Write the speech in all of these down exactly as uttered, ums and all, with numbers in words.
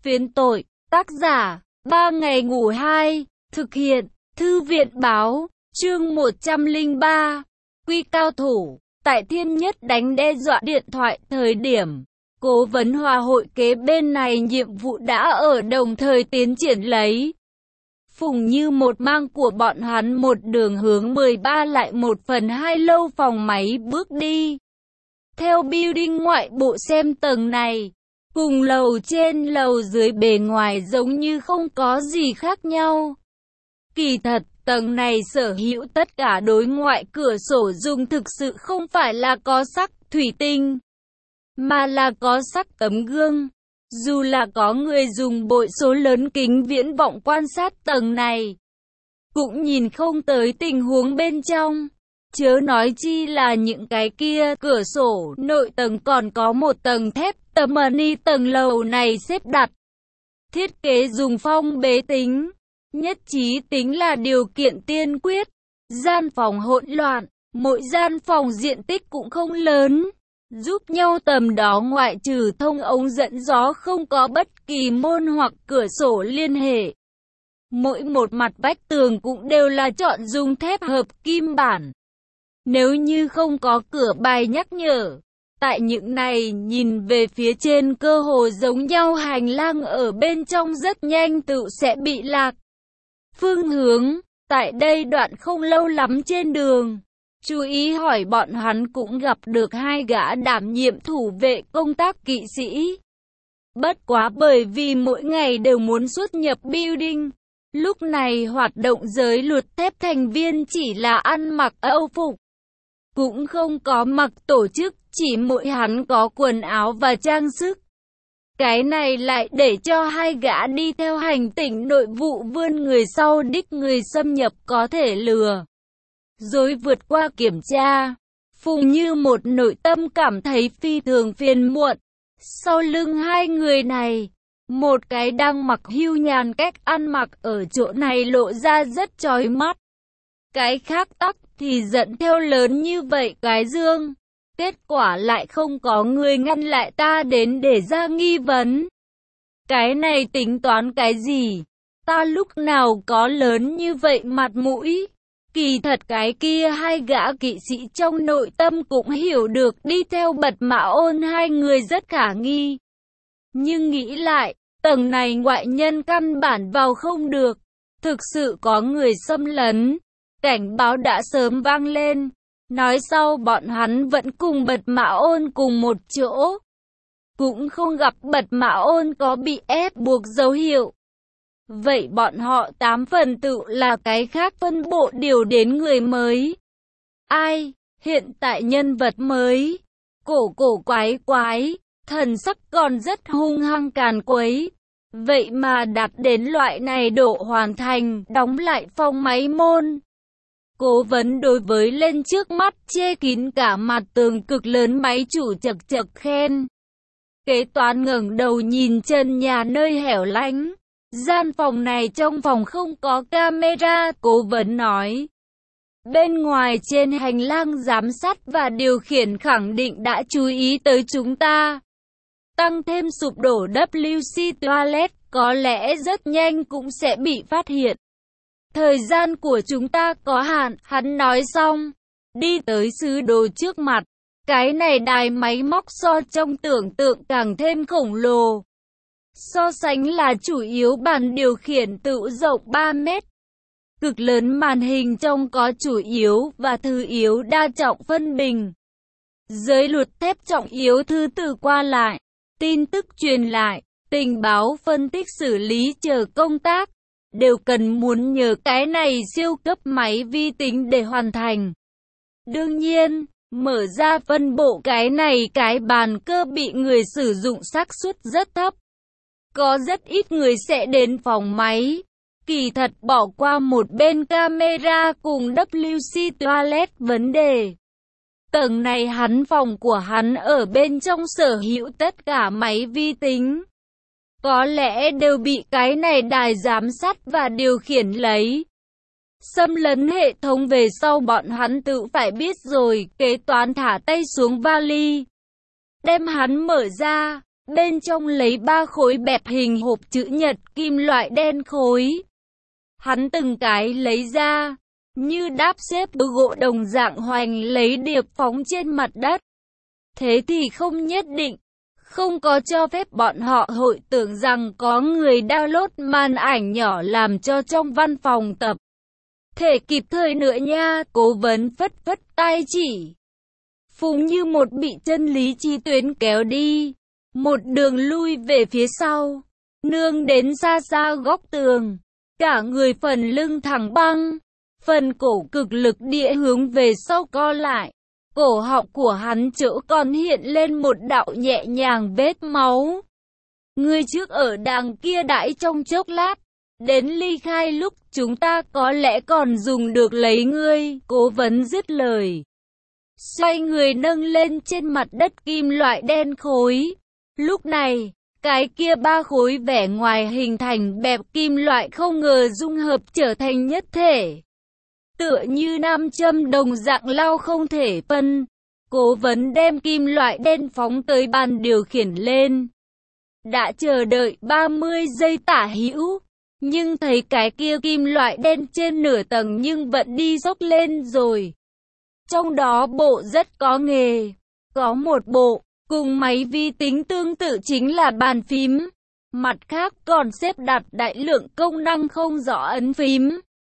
Phiến tội, tác giả, ba ngày ngủ hai, thực hiện, thư viện báo, chương một trăm lẻ ba, Quy cao thủ, tại Thiên Nhất đánh đe dọa điện thoại thời điểm. Cố vấn hòa hội kế bên này nhiệm vụ đã ở đồng thời tiến triển lấy. Phùng Như một mang của bọn hắn một đường hướng mười ba lại một phần hai lâu phòng máy bước đi. Theo building ngoại bộ xem tầng này, cùng lầu trên lầu dưới bề ngoài giống như không có gì khác nhau. Kỳ thật, tầng này sở hữu tất cả đối ngoại cửa sổ dùng thực sự không phải là có sắc thủy tinh, mà là có sắc tấm gương. Dù là có người dùng bội số lớn kính viễn vọng quan sát tầng này, cũng nhìn không tới tình huống bên trong. Chớ nói chi là những cái kia cửa sổ nội tầng còn có một tầng thép tấm mani tầng lầu này xếp đặt. Thiết kế dùng phong bế tính, nhất trí tính là điều kiện tiên quyết. Gian phòng hỗn loạn, mỗi gian phòng diện tích cũng không lớn. Giúp nhau tầm đó ngoại trừ thông ống dẫn gió không có bất kỳ môn hoặc cửa sổ liên hệ. Mỗi một mặt vách tường cũng đều là chọn dùng thép hợp kim bản. Nếu như không có cửa bài nhắc nhở, tại những này nhìn về phía trên cơ hồ giống nhau hành lang ở bên trong rất nhanh tự sẽ bị lạc phương hướng. Tại đây đoạn không lâu lắm trên đường, chú ý hỏi bọn hắn cũng gặp được hai gã đảm nhiệm thủ vệ công tác kỵ sĩ. Bất quá bởi vì mỗi ngày đều muốn xuất nhập building, lúc này hoạt động giới luật thép thành viên chỉ là ăn mặc âu phục, cũng không có mặc tổ chức, chỉ mỗi hắn có quần áo và trang sức. Cái này lại để cho hai gã đi theo hành tỉnh nội vụ vươn người sau đích người xâm nhập có thể lừa dối vượt qua kiểm tra. Phùng Như một nội tâm cảm thấy phi thường phiền muộn. Sau lưng hai người này, một cái đang mặc hưu nhàn, cách ăn mặc ở chỗ này lộ ra rất chói mắt. Cái khác tắc thì dẫn theo lớn như vậy cái dương. Kết quả lại không có người ngăn lại ta đến để ra nghi vấn. Cái này tính toán cái gì? Ta lúc nào có lớn như vậy mặt mũi? Kỳ thật cái kia hai gã kỵ sĩ trong nội tâm cũng hiểu được đi theo Bật Mã Ôn hai người rất khả nghi. Nhưng nghĩ lại, tầng này ngoại nhân căn bản vào không được. Thực sự có người xâm lấn. Cảnh báo đã sớm vang lên. Nói sau bọn hắn vẫn cùng Bật Mã Ôn cùng một chỗ. Cũng không gặp Bật Mã Ôn có bị ép buộc dấu hiệu. Vậy bọn họ tám phần tự là cái khác phân bộ điều đến người mới. Ai? Hiện tại nhân vật mới. Cổ cổ quái quái, thần sắc còn rất hung hăng càn quấy. Vậy mà đạt đến loại này độ hoàn thành, đóng lại phòng máy môn. Cố vấn đối với lên trước mắt che kín cả mặt tường cực lớn máy chủ chật chật khen. Kế toán ngẩng đầu nhìn chân nhà nơi hẻo lánh. Gian phòng này trong phòng không có camera, cố vấn nói. Bên ngoài trên hành lang giám sát và điều khiển khẳng định đã chú ý tới chúng ta. Tăng thêm sụp đổ W C Toilet, có lẽ rất nhanh cũng sẽ bị phát hiện. Thời gian của chúng ta có hạn, hắn nói xong, đi tới sứ đồ trước mặt. Cái này đài máy móc so trong tưởng tượng càng thêm khổng lồ. So sánh là chủ yếu bàn điều khiển tự rộng ba mét. Cực lớn màn hình trong có chủ yếu và thứ yếu đa trọng phân bình. Giới luật thép trọng yếu thứ tự qua lại, tin tức truyền lại, tình báo phân tích xử lý chờ công tác. Đều cần muốn nhờ cái này siêu cấp máy vi tính để hoàn thành. Đương nhiên, mở ra phân bộ cái này cái bàn cơ bị người sử dụng xác suất rất thấp. Có rất ít người sẽ đến phòng máy. Kỳ thật bỏ qua một bên camera cùng W C Toilet vấn đề. Tầng này hắn phòng của hắn ở bên trong sở hữu tất cả máy vi tính. Có lẽ đều bị cái này đài giám sát và điều khiển lấy. Xâm lấn hệ thống về sau bọn hắn tự phải biết rồi. Kế toán thả tay xuống vali, đem hắn mở ra. Bên trong lấy ba khối bẹp hình hộp chữ nhật kim loại đen khối. Hắn từng cái lấy ra, như đáp xếp gỗ đồng dạng hoành lấy điệp phóng trên mặt đất. Thế thì không nhất định, không có cho phép bọn họ hội tưởng rằng có người download màn ảnh nhỏ làm cho trong văn phòng tập thể kịp thời nữa nha. Cố vấn phất phất tay chỉ. Phùng Như một bị chân lý chi tuyến kéo đi, một đường lui về phía sau, nương đến xa xa góc tường, cả người phần lưng thẳng băng, phần cổ cực lực địa hướng về sau co lại. Cổ họng của hắn chỗ còn hiện lên một đạo nhẹ nhàng vết máu. Người trước ở đằng kia đãi trong chốc lát, đến ly khai lúc chúng ta có lẽ còn dùng được lấy ngươi. Cố vấn dứt lời, xoay người nâng lên trên mặt đất kim loại đen khối. Lúc này, cái kia ba khối vẻ ngoài hình thành bẹp kim loại không ngờ dung hợp trở thành nhất thể. Tựa như nam châm đồng dạng lao không thể phân. Cố vấn đem kim loại đen phóng tới bàn điều khiển lên. Đã chờ đợi ba mươi giây tả hữu, nhưng thấy cái kia kim loại đen trên nửa tầng nhưng vẫn đi dốc lên rồi. Trong đó bộ rất có nghề, có một bộ, cùng máy vi tính tương tự chính là bàn phím. Mặt khác còn xếp đặt đại lượng công năng không rõ ấn phím.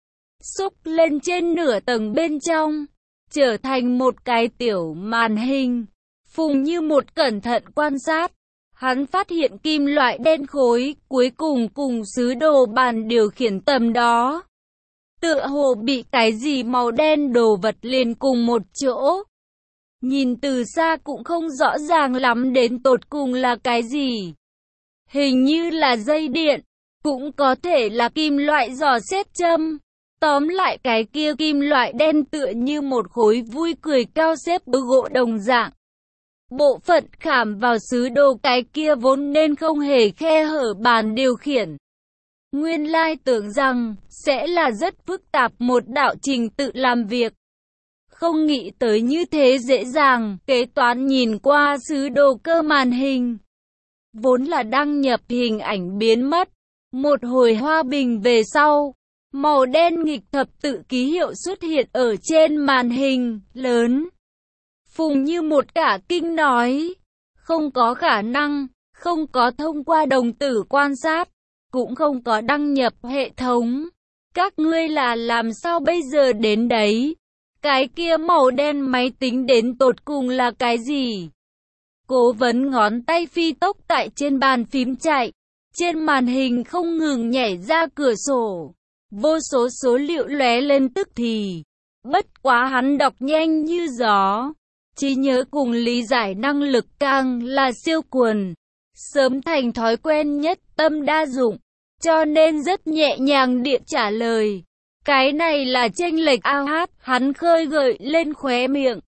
Xúc lên trên nửa tầng bên trong, trở thành một cái tiểu màn hình. Phùng Như một cẩn thận quan sát, hắn phát hiện kim loại đen khối cuối cùng cùng sứ đồ bàn điều khiển tầm đó. Tựa hồ bị cái gì màu đen đồ vật liền cùng một chỗ. Nhìn từ xa cũng không rõ ràng lắm đến tột cùng là cái gì. Hình như là dây điện, cũng có thể là kim loại giò xét châm. Tóm lại cái kia kim loại đen tựa như một khối vui cười cao xếp gỗ đồng dạng. Bộ phận khảm vào sứ đồ cái kia vốn nên không hề khe hở bàn điều khiển. Nguyên lai tưởng rằng sẽ là rất phức tạp một đạo trình tự làm việc. Không nghĩ tới như thế dễ dàng. Kế toán nhìn qua sứ đồ cơ màn hình, vốn là đăng nhập hình ảnh biến mất. Một hồi hoa bình về sau, màu đen nghịch thập tự ký hiệu xuất hiện ở trên màn hình lớn. Phùng Như một cả kinh nói, không có khả năng, không có thông qua đồng tử quan sát, cũng không có đăng nhập hệ thống. Các ngươi là làm sao bây giờ đến đấy? Cái kia màu đen máy tính đến tột cùng là cái gì? Cố vấn ngón tay phi tốc tại trên bàn phím chạy, trên màn hình không ngừng nhảy ra cửa sổ. Vô số số liệu lóe lên tức thì. Bất quá hắn đọc nhanh như gió. Trí nhớ cùng lý giải năng lực càng là siêu quần. Sớm thành thói quen nhất tâm đa dụng. Cho nên rất nhẹ nhàng địa trả lời. Cái này là chênh lệch ao hát. Hắn khơi gợi lên khóe miệng,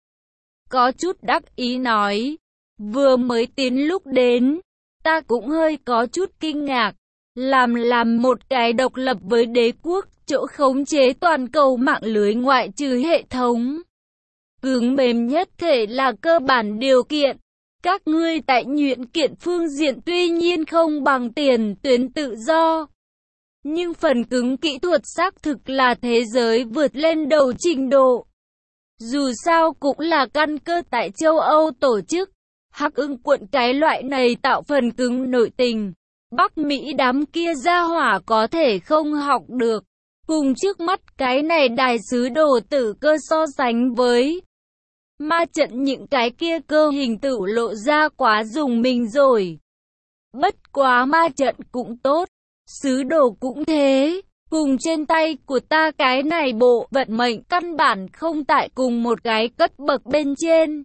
có chút đắc ý nói. Vừa mới tiến lúc đến, ta cũng hơi có chút kinh ngạc. Làm làm một cái độc lập với đế quốc, chỗ khống chế toàn cầu mạng lưới ngoại trừ hệ thống cứng mềm nhất thể là cơ bản điều kiện. Các ngươi tại nhuyễn kiện phương diện tuy nhiên không bằng tiền tuyến tự do, nhưng phần cứng kỹ thuật xác thực là thế giới vượt lên đầu trình độ. Dù sao cũng là căn cơ tại châu Âu tổ chức. Hắc Ưng quận cái loại này tạo phần cứng nội tình. Bắc Mỹ đám kia ra hỏa có thể không học được. Cùng trước mắt cái này đài sứ đồ tử cơ so sánh với ma trận những cái kia cơ hình tự lộ ra quá dùng mình rồi. Bất quá ma trận cũng tốt, sứ đồ cũng thế. Cùng trên tay của ta cái này bộ vận mệnh căn bản không tại cùng một cái cấp bậc bên trên.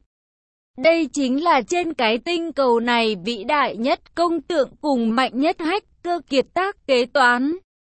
Đây chính là trên cái tinh cầu này vĩ đại nhất công tượng cùng mạnh nhất hacker kiệt tác kế toán.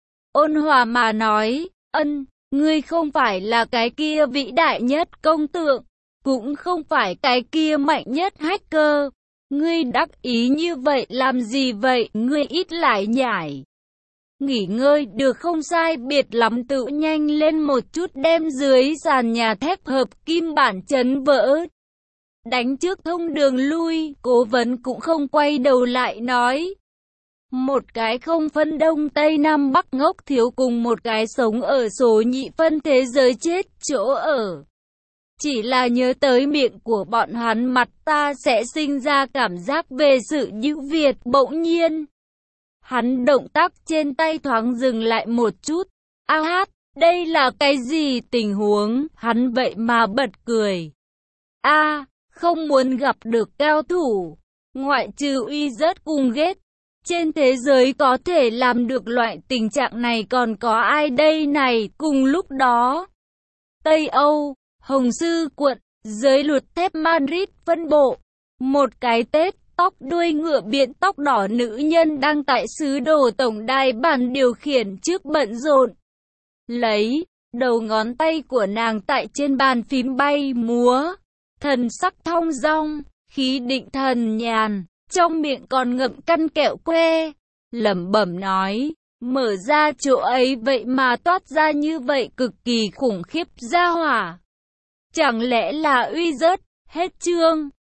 Ôn hòa mà nói, ân, ngươi không phải là cái kia vĩ đại nhất công tượng, cũng không phải cái kia mạnh nhất hacker. Ngươi đắc ý như vậy làm gì vậy, ngươi ít lại nhải. Nghỉ ngơi được không sai biệt lắm, tự nhanh lên một chút đem dưới sàn nhà thép hợp kim bản chấn vỡ. đánh trước thông đường lui, cố vấn cũng không quay đầu lại nói. Một cái không phân đông tây nam bắc ngốc thiếu cùng một cái sống ở số nhị phân thế giới chết chỗ ở. Chỉ là nhớ tới miệng của bọn hắn mặt ta sẽ sinh ra cảm giác về sự nhữu Việt bỗng nhiên. Hắn động tác trên tay thoáng dừng lại một chút. A hát, đây là cái gì tình huống, hắn vậy mà bật cười. A, không muốn gặp được cao thủ, ngoại trừ uy rất cùng ghét. Trên thế giới có thể làm được loại tình trạng này còn có ai đây này, cùng lúc đó. Tây Âu, Hồng Sư quận, giới luật thép Madrid phân bộ. Một cái Tết, tóc đuôi ngựa biện tóc đỏ nữ nhân đang tại sứ đồ tổng đài bàn điều khiển trước bận rộn. Lấy, đầu ngón tay của nàng tại trên bàn phím bay múa. Thần sắc thong dong, khí định thần nhàn, trong miệng còn ngậm căn kẹo que. Lẩm bẩm nói, mở ra chỗ ấy vậy mà toát ra như vậy cực kỳ khủng khiếp gia hỏa. Chẳng lẽ là uy rớt, hết chương.